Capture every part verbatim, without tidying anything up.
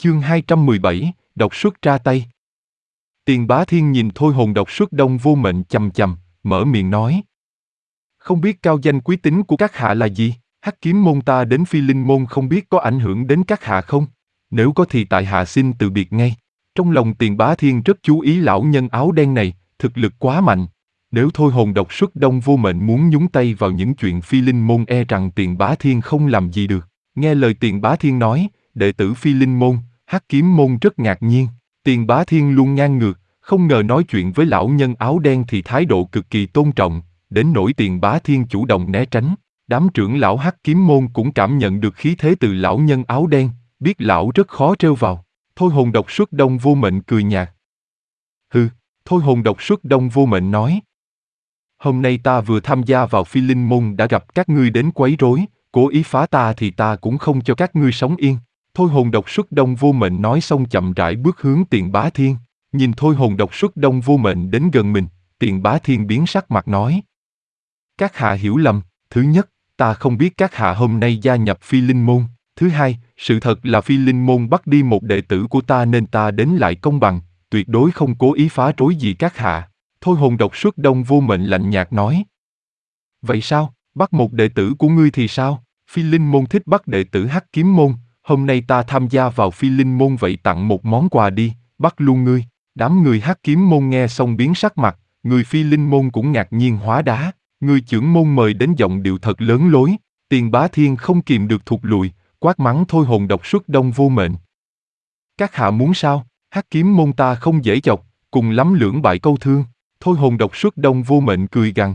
Chương hai trăm mười bảy, độc xuất ra tay. Tiền Bá Thiên nhìn Thôi Hồn độc xuất Đông Vô Mệnh chằm chằm, mở miệng nói. Không biết cao danh quý tính của các hạ là gì? Hắc kiếm môn ta đến Phi Linh môn không biết có ảnh hưởng đến các hạ không? Nếu có thì tại hạ xin từ biệt ngay. Trong lòng Tiền Bá Thiên rất chú ý lão nhân áo đen này, thực lực quá mạnh. Nếu Thôi Hồn độc xuất Đông Vô Mệnh muốn nhúng tay vào những chuyện Phi Linh môn e rằng Tiền Bá Thiên không làm gì được. Nghe lời Tiền Bá Thiên nói, đệ tử Phi Linh môn, Hắc kiếm môn rất ngạc nhiên. Tiền Bá Thiên luôn ngang ngược, không ngờ nói chuyện với lão nhân áo đen thì thái độ cực kỳ tôn trọng, đến nỗi Tiền Bá Thiên chủ động né tránh. Đám trưởng lão Hắc kiếm môn cũng cảm nhận được khí thế từ lão nhân áo đen, biết lão rất khó trêu vào. Thôi Hồn độc xuất Đông Vô Mệnh cười nhạt. Hừ, Thôi Hồn độc xuất Đông Vô Mệnh nói. Hôm nay ta vừa tham gia vào Phi Linh môn đã gặp các ngươi đến quấy rối, cố ý phá ta thì ta cũng không cho các ngươi sống yên. Thôi Hồn độc xuất Đông Vô Mệnh nói xong chậm rãi bước hướng Tiền Bá Thiên. Nhìn Thôi Hồn độc xuất Đông Vô Mệnh đến gần mình, Tiền Bá Thiên biến sắc mặt nói. Các hạ hiểu lầm, thứ nhất, ta không biết các hạ hôm nay gia nhập Phi Linh môn. Thứ hai, sự thật là Phi Linh môn bắt đi một đệ tử của ta nên ta đến lại công bằng, tuyệt đối không cố ý phá rối gì các hạ. Thôi Hồn độc xuất Đông Vô Mệnh lạnh nhạt nói. Vậy sao, bắt một đệ tử của ngươi thì sao? Phi Linh môn thích bắt đệ tử Hắc kiếm môn, hôm nay ta tham gia vào Phi Linh môn vậy tặng một món quà đi, bắt luôn ngươi. Đám người Hắc kiếm môn nghe xong biến sắc mặt, người Phi Linh môn cũng ngạc nhiên hóa đá, người trưởng môn mời đến giọng điệu thật lớn lối. Tiền Bá Thiên không kìm được thụt lùi, quát mắng Thôi Hồn độc xuất Đông Vô Mệnh. Các hạ muốn sao? Hắc kiếm môn ta không dễ chọc, cùng lắm lưỡng bại câu thương. Thôi Hồn độc xuất Đông Vô Mệnh cười gằn.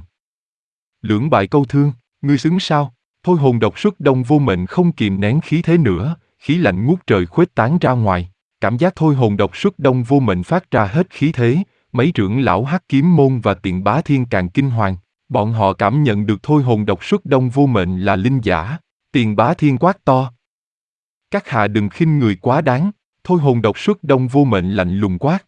Lưỡng bại câu thương, ngươi xứng sao? Thôi Hồn độc xuất Đông Vô Mệnh không kìm nén khí thế nữa, khí lạnh ngút trời khuếch tán ra ngoài. Cảm giác Thôi Hồn độc xuất Đông Vô Mệnh phát ra hết khí thế, mấy trưởng lão Hắc kiếm môn và Tiền Bá Thiên càng kinh hoàng. Bọn họ cảm nhận được Thôi Hồn độc xuất Đông Vô Mệnh là linh giả. Tiền Bá Thiên quát to. Các hạ đừng khinh người quá đáng. Thôi Hồn độc xuất Đông Vô Mệnh lạnh lùng quát.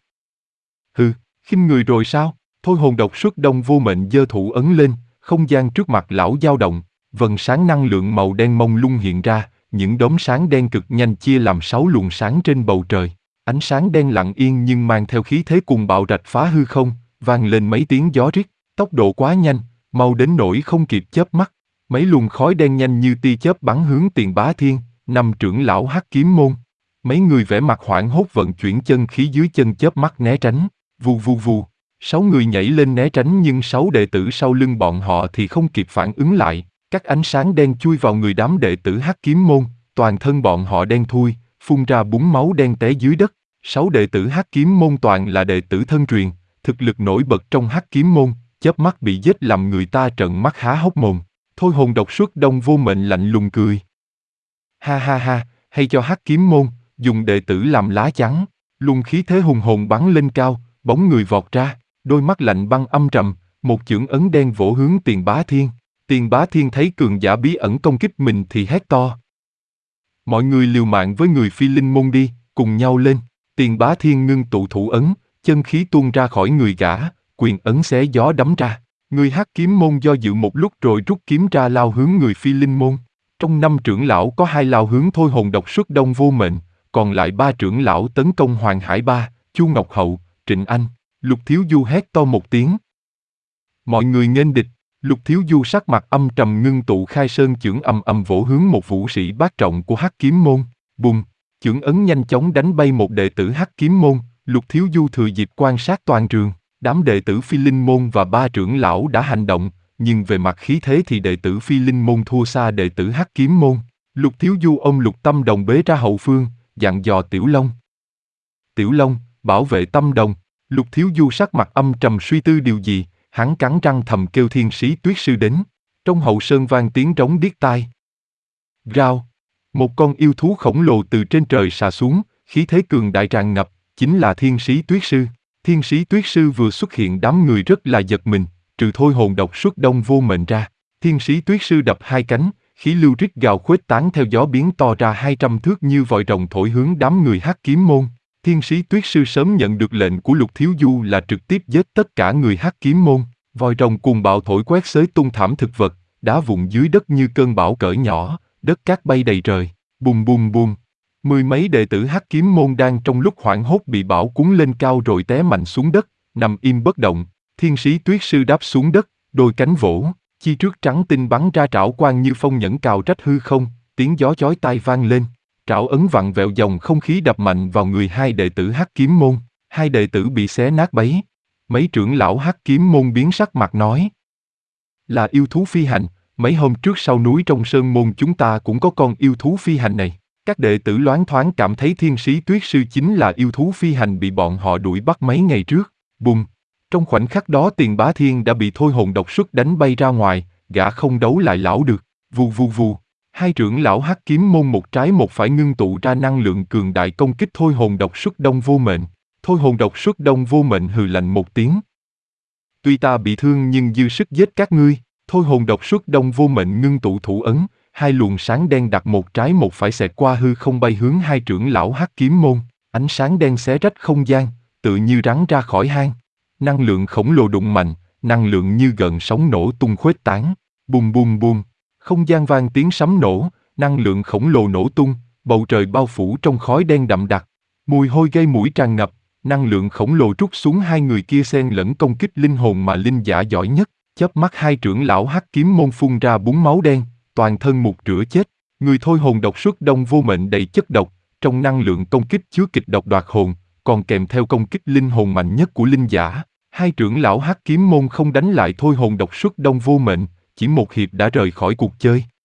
Hừ, khinh người rồi sao? Thôi Hồn độc xuất Đông Vô Mệnh giơ thủ ấn lên, không gian trước mặt lão dao động, vầng sáng năng lượng màu đen mông lung hiện ra, những đốm sáng đen cực nhanh chia làm sáu luồng sáng trên bầu trời. Ánh sáng đen lặng yên nhưng mang theo khí thế cuồng bạo rạch phá hư không, vang lên mấy tiếng gió rít, tốc độ quá nhanh, mau đến nỗi không kịp chớp mắt. Mấy luồng khói đen nhanh như tia chớp bắn hướng Tiền Bá Thiên, năm trưởng lão Hắc kiếm môn. Mấy người vẻ mặt hoảng hốt vận chuyển chân khí dưới chân chớp mắt né tránh, vù vù vù. Sáu người nhảy lên né tránh nhưng sáu đệ tử sau lưng bọn họ thì không kịp phản ứng lại. Các ánh sáng đen chui vào người đám đệ tử Hắc kiếm môn, toàn thân bọn họ đen thui, phun ra búng máu đen té dưới đất. Sáu đệ tử Hắc kiếm môn toàn là đệ tử thân truyền, thực lực nổi bật trong Hắc kiếm môn, chớp mắt bị giết làm người ta trợn mắt há hốc mồm. Thôi Hồn độc xuất Đông Vô Mệnh lạnh lùng cười. Ha ha ha, hay cho Hắc kiếm môn, dùng đệ tử làm lá chắn. Luồng khí thế hùng hồn bắn lên cao, bóng người vọt ra, đôi mắt lạnh băng âm trầm, một chưởng ấn đen vỗ hướng Tiền Bá Thiên. Tiền Bá Thiên thấy cường giả bí ẩn công kích mình thì hét to. Mọi người liều mạng với người Phi Linh môn đi, cùng nhau lên. Tiền Bá Thiên ngưng tụ thủ ấn, chân khí tuôn ra khỏi người gã, quyền ấn xé gió đấm ra. Người Hắc kiếm môn do dự một lúc rồi rút kiếm ra lao hướng người Phi Linh môn. Trong năm trưởng lão có hai lao hướng Thôi Hồn độc xuất Đông Vô Mệnh, còn lại ba trưởng lão tấn công Hoàng Hải Ba, Chu Ngọc Hậu, Trịnh Anh. Lục Thiếu Du hét to một tiếng. Mọi người nghênh địch. Lục Thiếu Du sắc mặt âm trầm ngưng tụ khai sơn chưởng ầm ầm vỗ hướng một vũ sĩ bát trọng của Hắc kiếm môn. Bùng, chưởng ấn nhanh chóng đánh bay một đệ tử Hắc kiếm môn. Lục Thiếu Du thừa dịp quan sát toàn trường. Đám đệ tử Phi Linh môn và ba trưởng lão đã hành động, nhưng về mặt khí thế thì đệ tử Phi Linh môn thua xa đệ tử Hắc kiếm môn. Lục Thiếu Du ôm Lục Tâm Đồng bế ra hậu phương, dặn dò Tiểu Long. Tiểu Long, bảo vệ Tâm Đồng. Lục Thiếu Du sắc mặt âm trầm suy tư điều gì, hắn cắn răng thầm kêu Thiên Sĩ Tuyết Sư đến. Trong hậu sơn vang tiếng trống điếc tai. Rao, một con yêu thú khổng lồ từ trên trời xà xuống, khí thế cường đại tràn ngập, chính là Thiên Sĩ Tuyết Sư. Thiên Sĩ Tuyết Sư vừa xuất hiện đám người rất là giật mình, trừ Thôi Hồn độc xuất Đông Vô Mệnh ra. Thiên Sĩ Tuyết Sư đập hai cánh, khí lưu rít gào khuếch tán theo gió biến to ra hai trăm thước như vòi rồng thổi hướng đám người Hắc kiếm môn. Thiên Sĩ Tuyết Sư sớm nhận được lệnh của Lục Thiếu Du là trực tiếp giết tất cả người Hắc kiếm môn. Vòi rồng cuồng bạo thổi quét xới tung thảm thực vật, đá vụn dưới đất như cơn bão cỡ nhỏ, đất cát bay đầy trời. Bùm bùm bùm. Mười mấy đệ tử Hắc Kiếm môn đang trong lúc hoảng hốt bị bão cuốn lên cao rồi té mạnh xuống đất, nằm im bất động. Thiên sĩ Tuyết Sư đáp xuống đất, đôi cánh vỗ, chi trước trắng tinh bắn ra trảo quang như phong nhẫn cào rách hư không, tiếng gió chói tai vang lên. Trảo ấn vặn vẹo dòng không khí đập mạnh vào người hai đệ tử Hắc Kiếm môn, hai đệ tử bị xé nát bấy. Mấy trưởng lão Hắc Kiếm môn biến sắc mặt nói: là yêu thú phi hành, mấy hôm trước sau núi trong sơn môn chúng ta cũng có con yêu thú phi hành này. Các đệ tử loáng thoáng cảm thấy thiên sĩ Tuyết Sư chính là yêu thú phi hành bị bọn họ đuổi bắt mấy ngày trước. Bùng! Trong khoảnh khắc đó Tiền Bá Thiên đã bị thôi hồn độc xuất đánh bay ra ngoài, gã không đấu lại lão được. Vù vù vù! Hai trưởng lão Hắc Kiếm môn một trái một phải ngưng tụ ra năng lượng cường đại công kích thôi hồn độc xuất Đông Vô Mệnh. Thôi hồn độc xuất Đông Vô Mệnh hừ lạnh một tiếng. Tuy ta bị thương nhưng dư sức giết các ngươi. Thôi hồn độc xuất Đông Vô Mệnh ngưng tụ thủ ấn, hai luồng sáng đen đặt một trái một phải xẹt qua hư không bay hướng hai trưởng lão Hắc Kiếm môn. Ánh sáng đen xé rách không gian, tự như rắn ra khỏi hang. Năng lượng khổng lồ đụng mạnh, năng lượng như gợn sóng nổ tung khuếch tán. Bùm bùm bùm, không gian vang tiếng sấm nổ, năng lượng khổng lồ nổ tung, bầu trời bao phủ trong khói đen đậm đặc. Mùi hôi gây mũi tràn ngập, năng lượng khổng lồ trút xuống hai người kia xen lẫn công kích linh hồn mà linh giả giỏi nhất. Chớp mắt hai trưởng lão Hắc Kiếm môn phun ra búng máu đen, toàn thân mục rửa chết. Người thôi hồn độc xuất Đông Vô Mệnh đầy chất độc, trong năng lượng công kích chứa kịch độc đoạt hồn, còn kèm theo công kích linh hồn mạnh nhất của linh giả. Hai trưởng lão Hắc Kiếm môn không đánh lại thôi hồn độc xuất Đông Vô Mệnh, chỉ một hiệp đã rời khỏi cuộc chơi.